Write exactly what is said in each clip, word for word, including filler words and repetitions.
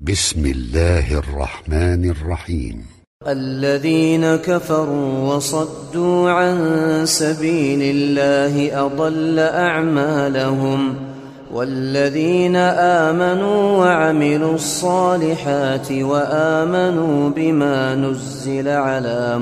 بسم الله الرحمن الرحيم. الذين كفروا وصدوا عن سبيل الله أضل أعمالهم، والذين آمنوا وعملوا الصالحات وآمنوا بما نزل على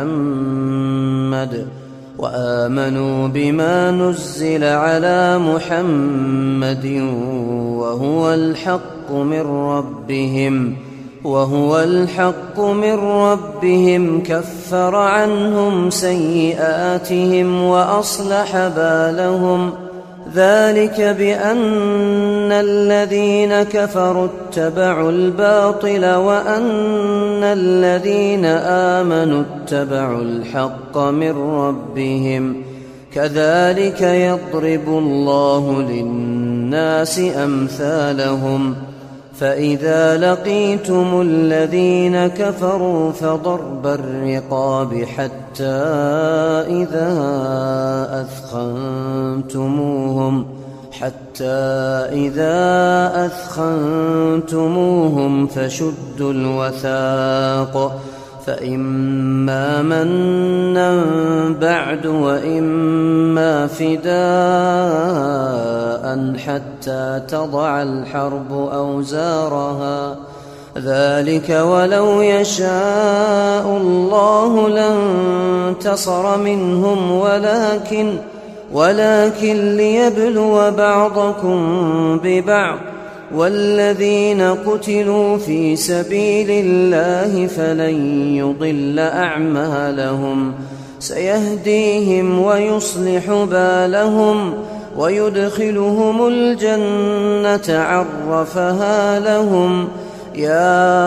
محمد وآمنوا بما نزل على محمد وهو الحق من ربهم وهو الحق من ربهم كفر عنهم سيئاتهم وأصلح بالهم. ذلك بأن الذين كفروا اتبعوا الباطل وأن الذين آمنوا اتبعوا الحق من ربهم. كذلك يضرب الله للناس أمثالهم. فإذا لقيتم الذين كفروا فضرب الرقاب حتى إذا أثخنتموهم حتى إذا أثخنتموهم فشدوا الوثاق، فإما منا بعد وإما فداء حتى تضع الحرب أوزارها. ذلك ولو يشاء الله لانتصر منهم ولكن ولكن ليبلو بعضكم ببعض. والذين قتلوا في سبيل الله فلن يضل أعمالهم، سيهديهم ويصلح بالهم ويدخلهم الجنة عرفها لهم. يا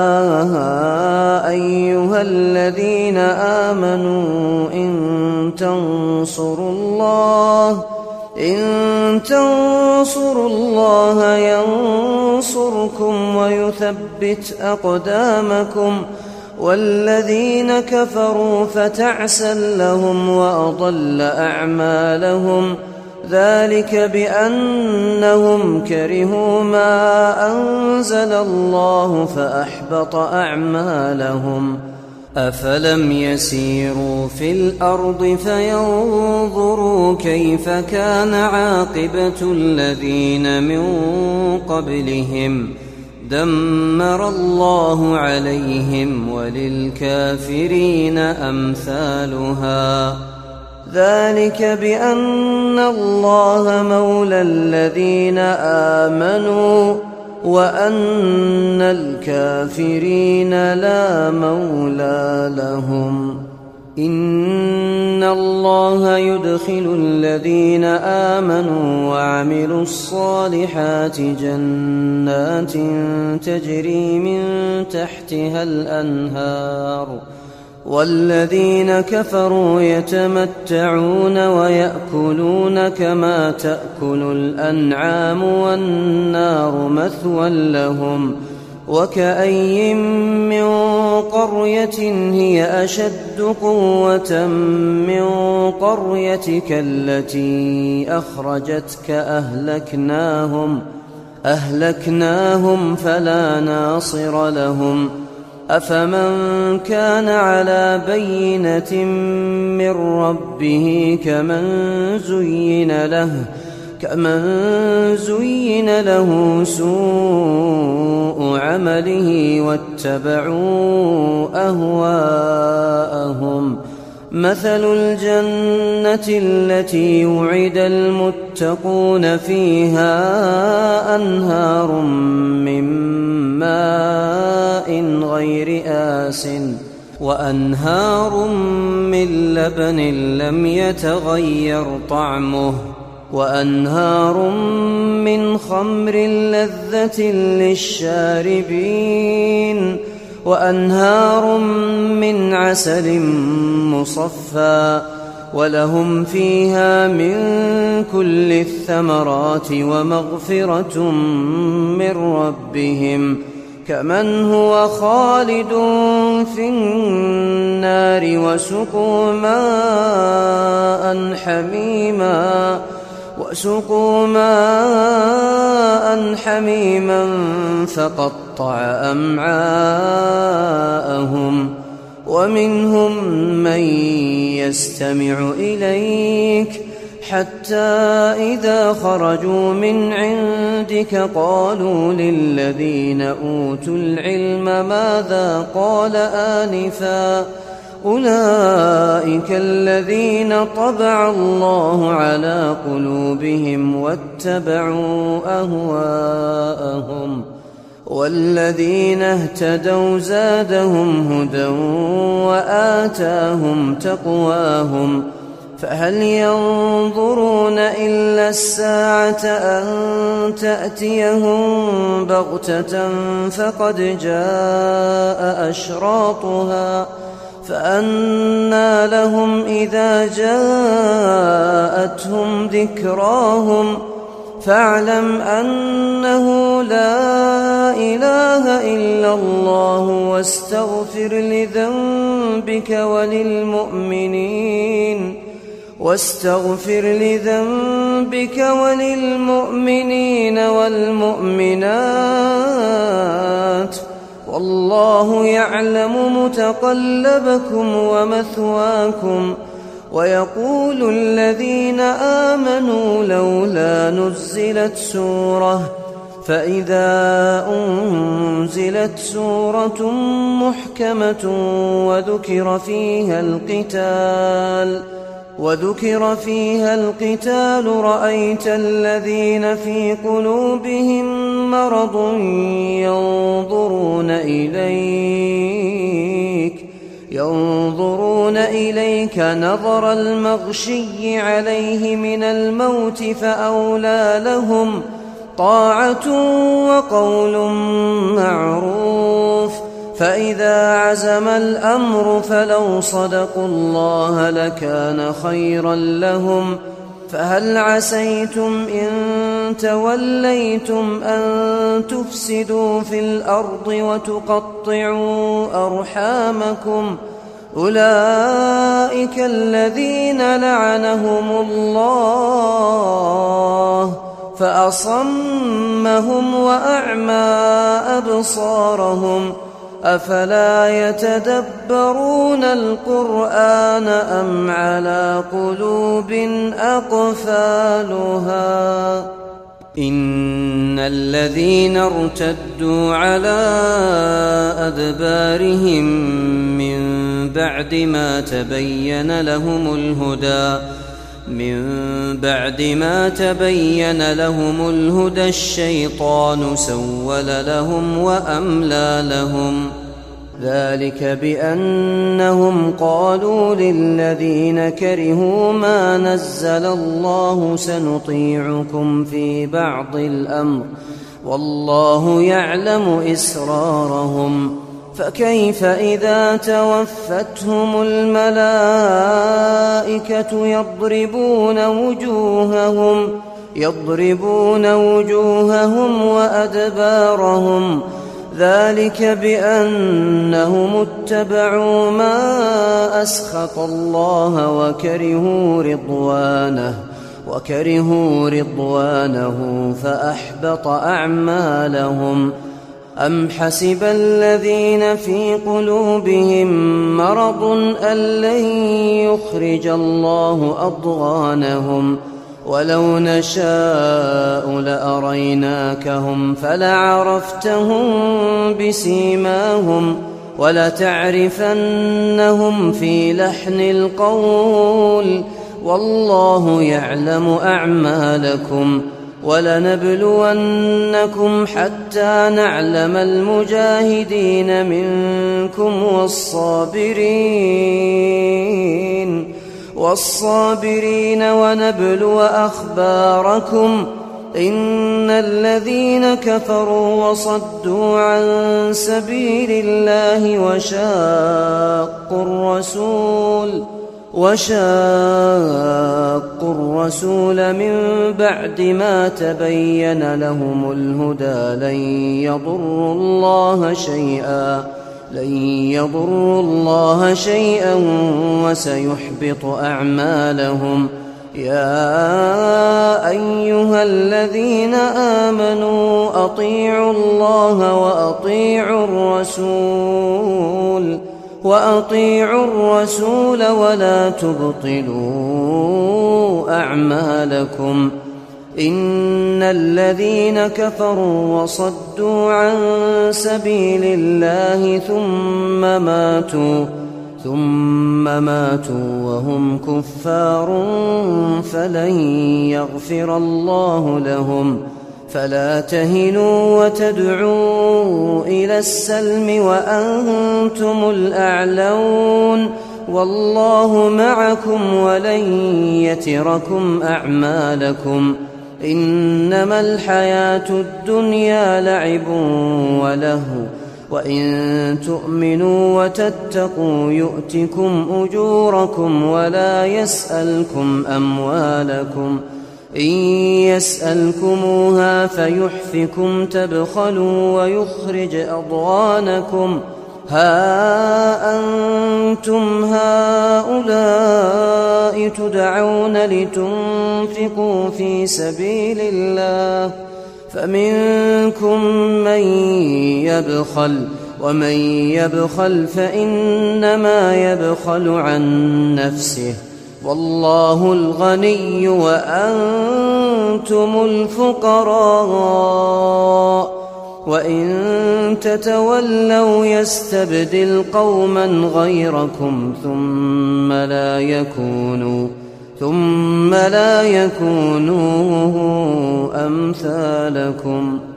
أيها الذين آمنوا إن تنصروا الله إن تنصروا الله ينصركم ويثبت أقدامكم. والذين كفروا فتعسا لهم وأضل أعمالهم. ذلك بأنهم كرهوا ما أنزل الله فأحبط أعمالهم. أفلم يسيروا في الأرض فينظروا كيف كان عاقبة الذين من قبلهم دمر الله عليهم وللكافرين أمثالها. ذلك بأن الله مولى الذين آمنوا وأن الكافرين لا مولى لهم. إن الله يدخل الذين آمنوا وعملوا الصالحات جنات تجري من تحتها الأنهار، والذين كفروا يتمتعون ويأكلون كما تأكل الأنعام والنار مثوى لهم. وكأي من قرية هي أشد قوة من قريتك التي أخرجتك أهلكناهم أهلكناهم فلا ناصر لهم. أفمن كان على بينة من ربه كمن زين له كمن زين له سوء عمله واتبعوا أهواءهم. مثل الجنة التي وعد المتقون فيها أنهار من ماء غير آسٍ وأنهار من لبن لم يتغير طعمه وأنهار من خمر لذة للشاربين وأنهار من عسل مصفى ولهم فيها من كل الثمرات ومغفرة من ربهم كمن هو خالد في النار وسقوا ماء حميما وسقوا ماء حميما فقطع وتقطع أمعاءهم ومنهم من يستمع إليك حتى إذا خرجوا من عندك قالوا للذين أوتوا العلم ماذا قال آنفا أولئك الذين طبع الله على قلوبهم واتبعوا أهواءهم والذين اهتدوا زادهم هدى وآتاهم تقواهم فهل ينظرون إلا الساعة أن تأتيهم بغتة فقد جاء أشراطها فأنى لهم إذا جاءتهم ذكراهم فاعلم أنه لا إله إلا الله واستغفر لذنبك وللمؤمنين واستغفر لذنبك وللمؤمنين والمؤمنات والله يعلم متقلبكم ومثواكم ويقول الذين آمنوا لولا نزلت سورة فإذا أنزلت سورة محكمة وذكر فيها القتال وذكر فيها القتال رأيت الذين في قلوبهم مرض ينظرون إليك ينظرون إليك نظر المغشي عليه من الموت فأولى لهم طاعة وقول معروف فإذا عزم الأمر فلو صدقوا الله لكان خيرا لهم فهل عسيتم إن توليتم أن تفسدوا في الأرض وتقطعوا أرحامكم أولئك الذين لعنهم الله فأصمهم وأعمى أبصارهم أفلا يتدبرون القرآن أم على قلوب أقفالها إن الذين ارتدوا على أدبارهم من بعد ما تبين لهم الهدى من بعد ما تبين لهم الهدى الشيطان سول لهم وأملى لهم ذلك بأنهم قالوا للذين كرهوا ما نزل الله سنطيعكم في بعض الأمر والله يعلم إسرارهم فكيف إذا توفتهم الملائكة يضربون وجوههم يضربون وجوههم وأدبارهم ذلك بأنهم اتبعوا ما أسخط الله وكرهوا رضوانه وكرهوا رضوانه فأحبط أعمالهم أم حسب الذين في قلوبهم مرض أن لن يخرج الله أضغانهم ولو نشاء لأريناكهم فلعرفتهم بسيماهم ولتعرفنهم في لحن القول والله يعلم أعمالكم ولنبلونكم حتى نعلم المجاهدين منكم والصابرين والصابرين ونبلو أخباركم إن الذين كفروا وصدوا عن سبيل الله وشاقوا الرسول وشاقوا الرسول من بعد ما تبين لهم الهدى لن يضروا الله شيئا لن يضروا الله شيئا وسيحبط أعمالهم يا أيها الذين آمنوا أطيعوا الله وأطيعوا الرسول وأطيعوا الرسول ولا تبطلوا أعمالكم إن الذين كفروا وصدوا عن سبيل الله ثم ماتوا ثم ماتوا وهم كفار فلن يغفر الله لهم فلا تهنوا وتدعوا إلى السلم وأنتم الأعلون والله معكم ولن يتركم أعمالكم إنما الحياة الدنيا لعب ولهو وإن تؤمنوا وتتقوا يؤتكم أجوركم ولا يسألكم أموالكم إن يسألكموها فيحفكم تبخلوا ويخرج أضغانكم ها أنتم هؤلاء تدعون لتنفقوا في سبيل الله فمنكم من يبخل ومن يبخل فإنما يبخل عن نفسه والله الغني وأنتم الفقراء وإن تتولوا يستبدل قوما غيركم ثم لا يكونوا ثم لا يكونوا أمثالكم